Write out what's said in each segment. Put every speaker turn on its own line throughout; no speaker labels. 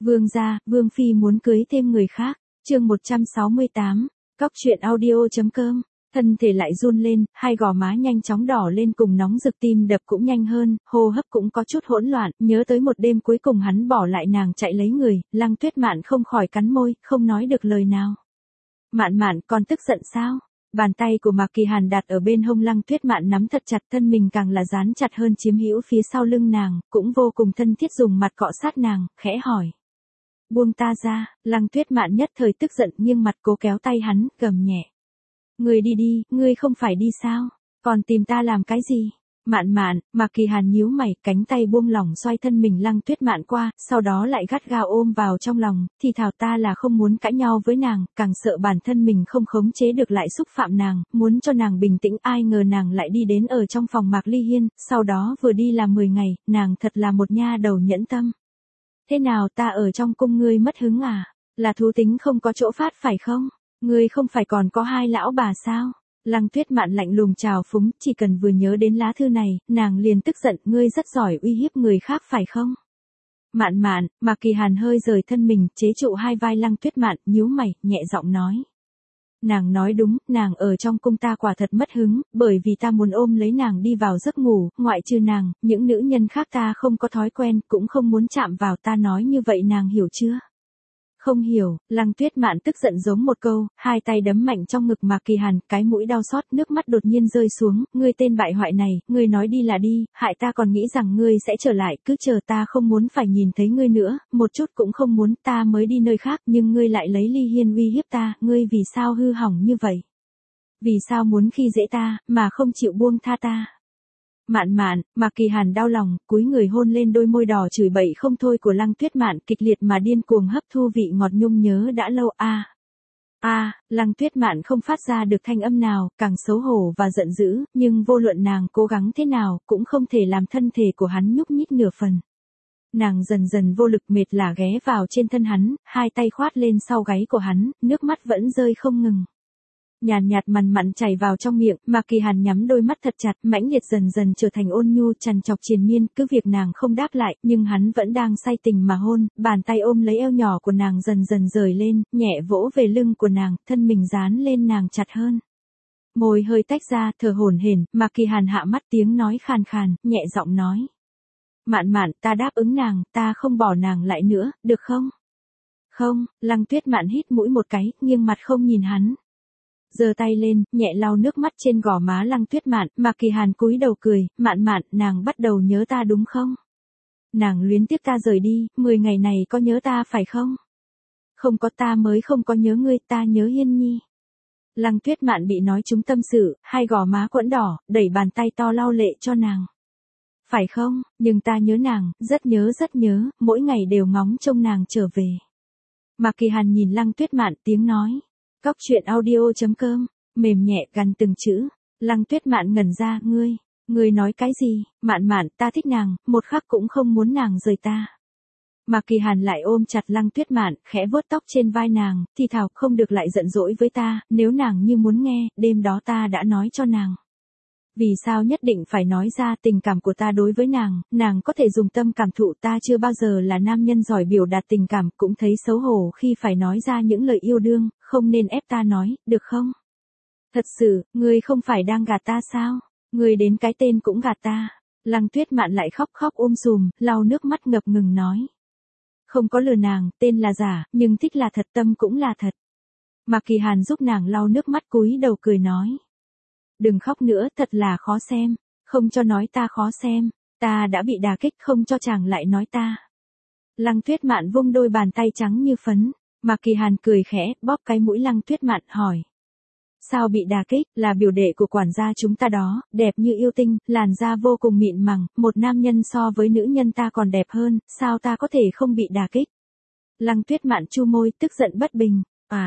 Vương gia, Vương Phi muốn cưới thêm người khác. Chương 168, Cóc truyện audio.com. Thân thể lại run lên, hai gò má nhanh chóng đỏ lên cùng nóng rực, tim đập cũng nhanh hơn, hô hấp cũng có chút hỗn loạn, nhớ tới một đêm cuối cùng hắn bỏ lại nàng chạy lấy người, Lăng Tuyết Mạn không khỏi cắn môi, không nói được lời nào. Mạn Mạn, con tức giận sao? Bàn tay của Mạc Kỳ Hàn đặt ở bên hông Lăng Tuyết Mạn nắm thật chặt, thân mình càng là dán chặt hơn chiếm hữu phía sau lưng nàng, cũng vô cùng thân thiết dùng mặt cọ sát nàng, khẽ hỏi. Buông ta ra, Lăng Tuyết Mạn nhất thời tức giận nghiêng mặt cố kéo tay hắn, gầm nhẹ. Ngươi đi đi, ngươi không phải đi sao? Còn tìm ta làm cái gì? Mạn Mạn, Mạc Kỳ Hàn nhíu mày, cánh tay buông lỏng xoay thân mình Lăng Tuyết Mạn qua, sau đó lại gắt gao ôm vào trong lòng, thì thào ta là không muốn cãi nhau với nàng, càng sợ bản thân mình không khống chế được lại xúc phạm nàng, muốn cho nàng bình tĩnh, ai ngờ nàng lại đi đến ở trong phòng Mạc Ly Hiên, sau đó vừa đi là 10 ngày, nàng thật là một nha đầu nhẫn tâm. Thế nào, ta ở trong cung ngươi mất hứng à? Là thú tính không có chỗ phát phải không? Ngươi không phải còn có hai lão bà sao? Lăng Tuyết Mạn lạnh lùng trào phúng, chỉ cần vừa nhớ đến lá thư này, nàng liền tức giận, ngươi rất giỏi uy hiếp người khác phải không? Mạn Mạn, Mạc Kỳ Hàn hơi rời thân mình, chế trụ hai vai Lăng Tuyết Mạn, nhíu mày, nhẹ giọng nói. Nàng nói đúng, nàng ở trong cung ta quả thật mất hứng, bởi vì ta muốn ôm lấy nàng đi vào giấc ngủ, ngoại trừ nàng, những nữ nhân khác ta không có thói quen, cũng không muốn chạm vào, ta nói như vậy nàng hiểu chưa? Không hiểu, Lăng Tuyết Mạn tức giận giống một câu, hai tay đấm mạnh trong ngực Mạc Kỳ Hàn, cái mũi đau xót, nước mắt đột nhiên rơi xuống, ngươi tên bại hoại này, ngươi nói đi là đi, hại ta còn nghĩ rằng ngươi sẽ trở lại, cứ chờ ta không muốn phải nhìn thấy ngươi nữa, một chút cũng không muốn, ta mới đi nơi khác, nhưng ngươi lại lấy Ly Hiên uy hiếp ta, ngươi vì sao hư hỏng như vậy? Vì sao muốn khi dễ ta, mà không chịu buông tha ta? Mạn Mạn, Mạc Kỳ Hàn đau lòng, cúi người hôn lên đôi môi đỏ chửi bậy không thôi của Lăng Tuyết Mạn, kịch liệt mà điên cuồng hấp thu vị ngọt nhung nhớ đã lâu Lăng Tuyết Mạn không phát ra được thanh âm nào, càng xấu hổ và giận dữ, nhưng vô luận nàng cố gắng thế nào, cũng không thể làm thân thể của hắn nhúc nhích nửa phần. Nàng dần dần vô lực mệt lả ghé vào trên thân hắn, hai tay khoát lên sau gáy của hắn, nước mắt vẫn rơi không ngừng. Nhàn nhạt mằn mặn chảy vào trong miệng, Mạc Kỳ Hàn nhắm đôi mắt thật chặt, mãnh liệt dần dần trở thành ôn nhu trằn trọc triền miên, cứ việc nàng không đáp lại, nhưng hắn vẫn đang say tình mà hôn, bàn tay ôm lấy eo nhỏ của nàng dần dần rời lên, nhẹ vỗ về lưng của nàng, thân mình dán lên nàng chặt hơn. Môi hơi tách ra, thở hổn hển, Mạc Kỳ Hàn hạ mắt, tiếng nói khàn khàn, nhẹ giọng nói. Mạn Mạn, ta đáp ứng nàng, ta không bỏ nàng lại nữa, được không? Không, Lăng Tuyết Mạn hít mũi một cái, nghiêng mặt không nhìn hắn. Giơ tay lên, nhẹ lau nước mắt trên gò má Lăng Tuyết Mạn, Mạc Kỳ Hàn cúi đầu cười, Mạn Mạn, nàng bắt đầu nhớ ta đúng không? Nàng luyến tiếc ta rời đi, 10 ngày này có nhớ ta phải không? Không có, ta mới không có nhớ ngươi, ta nhớ Hiên Nhi. Lăng Tuyết Mạn bị nói trúng tâm sự, hai gò má quẫn đỏ, đẩy bàn tay to lau lệ cho nàng. Phải không, nhưng ta nhớ nàng, rất nhớ, mỗi ngày đều ngóng trông nàng trở về. Mạc Kỳ Hàn nhìn Lăng Tuyết Mạn, tiếng nói. Cóc truyện audio.com, mềm nhẹ gần từng chữ. Lăng Tuyết Mạn ngẩn ra, ngươi nói cái gì? Mạn Mạn, ta thích nàng, một khắc cũng không muốn nàng rời ta. Mạc Kỳ Hàn lại ôm chặt Lăng Tuyết Mạn, khẽ vuốt tóc trên vai nàng, thì thào, không được lại giận dỗi với ta, nếu nàng như muốn nghe, đêm đó ta đã nói cho nàng. Vì sao nhất định phải nói ra tình cảm của ta đối với nàng có thể dùng tâm cảm thụ, ta chưa bao giờ là nam nhân giỏi biểu đạt tình cảm, cũng thấy xấu hổ khi phải nói ra những lời yêu đương, không nên ép ta nói, được không? Thật sự, ngươi không phải đang gạt ta sao? Ngươi đến cái tên cũng gạt ta. Lăng Tuyết Mạn lại khóc sùm, lau nước mắt ngập ngừng nói. Không có lừa nàng, tên là giả, nhưng thích là thật, tâm cũng là thật. Mạc Kỳ Hàn giúp nàng lau nước mắt, cúi đầu cười nói. Đừng khóc nữa, thật là khó xem. Không cho nói ta khó xem. Ta đã bị đả kích, không cho chàng lại nói ta. Lăng Tuyết Mạn vung đôi bàn tay trắng như phấn. Mạc Kỳ Hàn cười khẽ, bóp cái mũi Lăng Tuyết Mạn, hỏi. Sao bị đả kích? Là biểu đệ của quản gia chúng ta đó, đẹp như yêu tinh, làn da vô cùng mịn màng, một nam nhân so với nữ nhân ta còn đẹp hơn, sao ta có thể không bị đả kích? Lăng Tuyết Mạn chu môi, tức giận bất bình.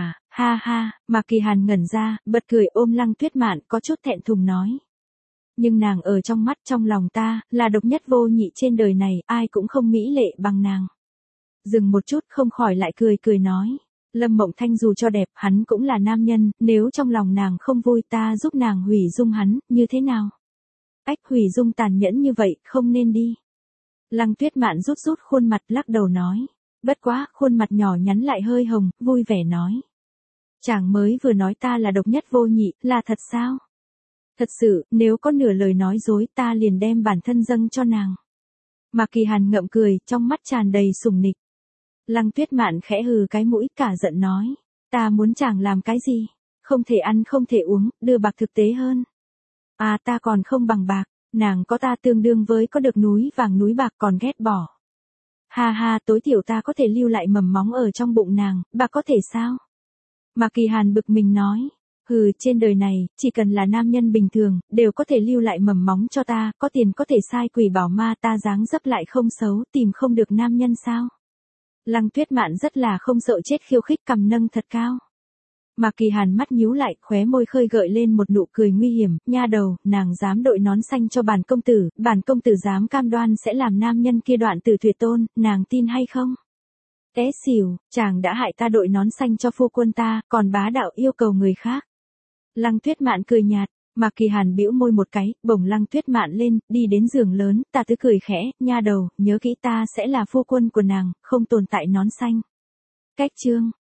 Ha, Mạc Kỳ Hàn ngẩn ra, bật cười ôm Lăng Tuyết Mạn, có chút thẹn thùng nói. Nhưng nàng ở trong mắt trong lòng ta, là độc nhất vô nhị trên đời này, ai cũng không mỹ lệ bằng nàng. Dừng một chút không khỏi lại cười nói. Lâm Mộng Thanh dù cho đẹp, hắn cũng là nam nhân, nếu trong lòng nàng không vui ta giúp nàng hủy dung hắn, như thế nào? Hủy dung tàn nhẫn như vậy, không nên đi. Lăng Tuyết Mạn rút khuôn mặt lắc đầu nói. Bất quá, khuôn mặt nhỏ nhắn lại hơi hồng, vui vẻ nói. Chàng mới vừa nói ta là độc nhất vô nhị, là thật sao? Thật sự, nếu có nửa lời nói dối ta liền đem bản thân dâng cho nàng. Mạc Kỳ Hàn ngậm cười, trong mắt tràn đầy sủng nịch. Lăng Tuyết Mạn khẽ hừ cái mũi cả giận nói. Ta muốn chàng làm cái gì? Không thể ăn không thể uống, đưa bạc thực tế hơn. À ta còn không bằng bạc, nàng có ta tương đương với có được núi vàng núi bạc còn ghét bỏ. Ha ha, tối thiểu ta có thể lưu lại mầm móng ở trong bụng nàng, bạc có thể sao? Mạc Kỳ Hàn bực mình nói. Hừ, trên đời này, chỉ cần là nam nhân bình thường, đều có thể lưu lại mầm móng cho ta, có tiền có thể sai quỷ bảo ma ta dáng dấp lại không xấu, tìm không được nam nhân sao? Lăng Tuyết Mạn rất là không sợ chết khiêu khích cầm nâng thật cao. Mạc Kỳ Hàn mắt nhíu lại, khóe môi khơi gợi lên một nụ cười nguy hiểm, nha đầu, nàng dám đội nón xanh cho bản công tử dám cam đoan sẽ làm nam nhân kia đoạn tử tuyệt tôn, nàng tin hay không? Té xỉu, chàng đã hại ta đội nón xanh cho phu quân ta, còn bá đạo yêu cầu người khác. Lăng Tuyết Mạn cười nhạt, Mạc Kỳ Hàn bĩu môi một cái, bổng Lăng Tuyết Mạn lên, đi đến giường lớn, ta tứ cười khẽ, nha đầu, nhớ kỹ ta sẽ là phu quân của nàng, không tồn tại nón xanh. Cách chương